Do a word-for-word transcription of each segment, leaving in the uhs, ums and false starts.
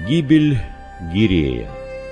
Гибель Гирея.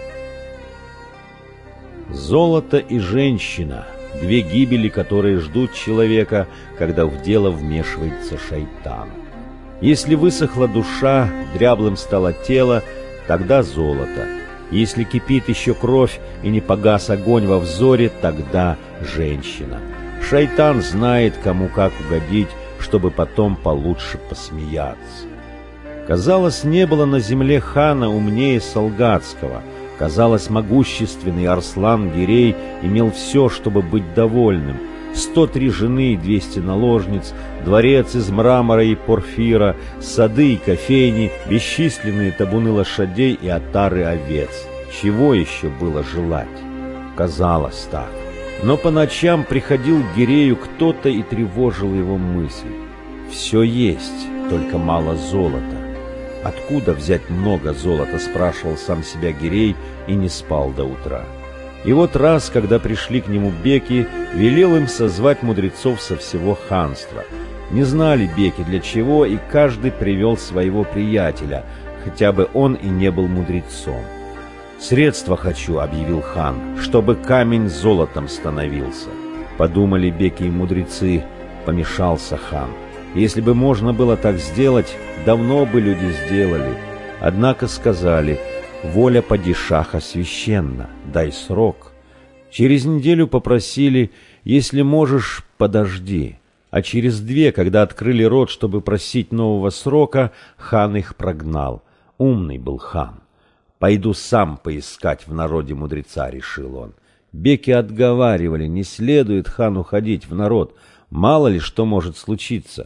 Золото и женщина — две гибели, которые ждут человека, когда в дело вмешивается шайтан. Если высохла душа, дряблым стало тело, тогда золото. Если кипит еще кровь и не погас огонь во взоре, тогда женщина. Шайтан знает, кому как угодить, чтобы потом получше посмеяться. Казалось, не было на земле хана умнее Салгатского. Казалось, могущественный Арслан-Гирей имел все, чтобы быть довольным. Сто три жены и двести наложниц, дворец из мрамора и порфира, сады и кофейни, бесчисленные табуны лошадей и отары овец. Чего еще было желать? Казалось так. Но по ночам приходил к Гирею кто-то и тревожил его мысль. Все есть, только мало золота. Откуда взять много золота, спрашивал сам себя Гирей и не спал до утра. И вот раз, когда пришли к нему беки, велел им созвать мудрецов со всего ханства. Не знали беки для чего, и каждый привел своего приятеля, хотя бы он и не был мудрецом. «Средства хочу», — объявил хан, — «чтобы камень золотом становился». Подумали беки и мудрецы, помешался хан. Если бы можно было так сделать, давно бы люди сделали. Однако сказали: воля падишаха священна, дай срок. Через неделю попросили: если можешь, подожди. А через две, когда открыли рот, чтобы просить нового срока, хан их прогнал. Умный был хан. «Пойду сам поискать в народе мудреца», — решил он. Беки отговаривали: не следует хану ходить в народ, мало ли что может случиться.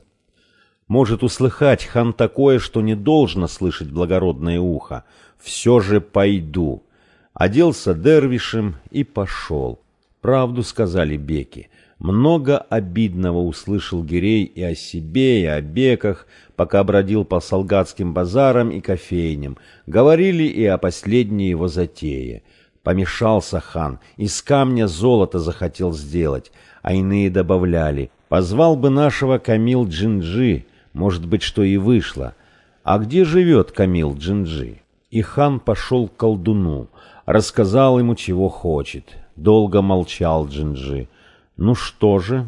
Может услыхать хан такое, что не должно слышать благородное ухо. Все же пойду. Оделся дервишем и пошел. Правду сказали беки. Много обидного услышал Гирей и о себе, и о беках, пока бродил по салгатским базарам и кофейням. Говорили и о последней его затее. Помешался хан, из камня золото захотел сделать, а иные добавляли: позвал бы нашего Камил-Джинджи, может быть, что и вышло. А где живет Камил-Джинджи? И хан пошел к колдуну, рассказал ему, чего хочет. Долго молчал Джинджи. «Ну что же?»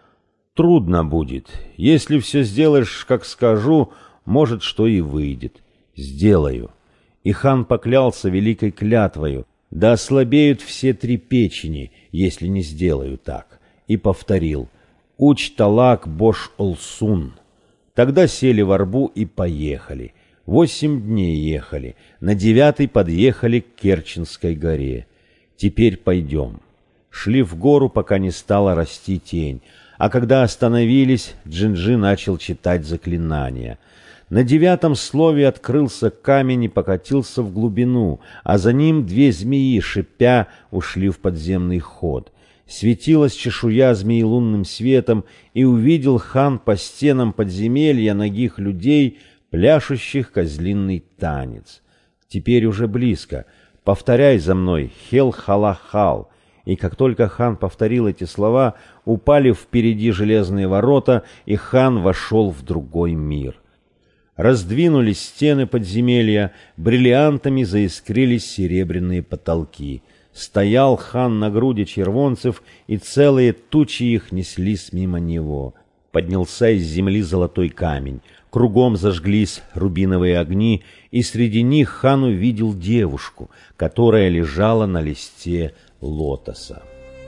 «Трудно будет. Если все сделаешь, как скажу, может, что и выйдет. Сделаю». И хан поклялся великой клятвою: да ослабеют все три печени, если не сделаю так. И повторил: «Уч талак бош олсун». Тогда сели в арбу и поехали. Восемь дней ехали, на девятый подъехали к Керченской горе. Теперь пойдем. Шли в гору, пока не стала расти тень, а когда остановились, Джинджи начал читать заклинания. На девятом слове открылся камень и покатился в глубину, а за ним две змеи, шипя, ушли в подземный ход. Светилась чешуя змеи лунным светом, и увидел хан по стенам подземелья нагих людей, пляшущих козлиный танец. Теперь уже близко. Повторяй за мной: хел-хала-хал. И как только хан повторил эти слова, упали впереди железные ворота, и хан вошел в другой мир. Раздвинулись стены подземелья, бриллиантами заискрились серебряные потолки. Стоял хан на груди червонцев, и целые тучи их неслись мимо него. Поднялся из земли золотой камень, кругом зажглись рубиновые огни, и среди них хан увидел девушку, которая лежала на листе лотоса.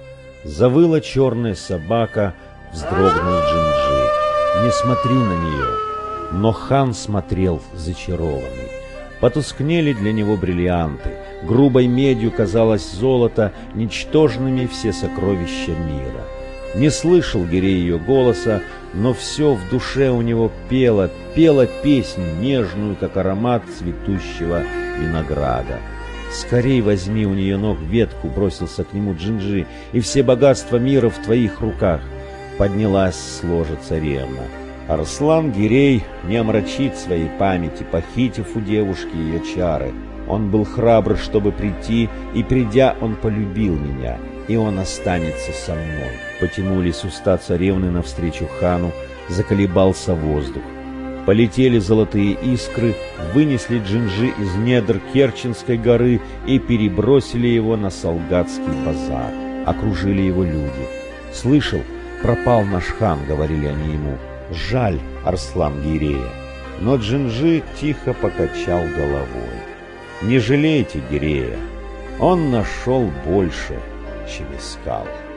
Завыла черная собака, вздрогнул Джинджи. «Не смотри на нее!» Но хан смотрел зачарованный. Потускнели для него бриллианты, грубой медью казалось золото, ничтожными все сокровища мира. Не слышал Гирей ее голоса, но все в душе у него пело, пело песнь нежную, как аромат цветущего винограда. «Скорей возьми у нее ног ветку», — бросился к нему Джинджи, — «и все богатства мира в твоих руках». Поднялась с ложа царевна. Арслан-Гирей не омрачит своей памяти, похитив у девушки ее чары. Он был храбр, чтобы прийти, и, придя, он полюбил меня, и он останется со мной. Потянулись уста царевны навстречу хану, заколебался воздух. Полетели золотые искры, вынесли Джинджи из недр Керченской горы и перебросили его на Салгатский базар. Окружили его люди. «Слышал, пропал наш хан», — говорили они ему. «Жаль Арслан-Гирея». Но Джинджи тихо покачал головой. «Не жалейте Гирея, он нашел больше, чем искал».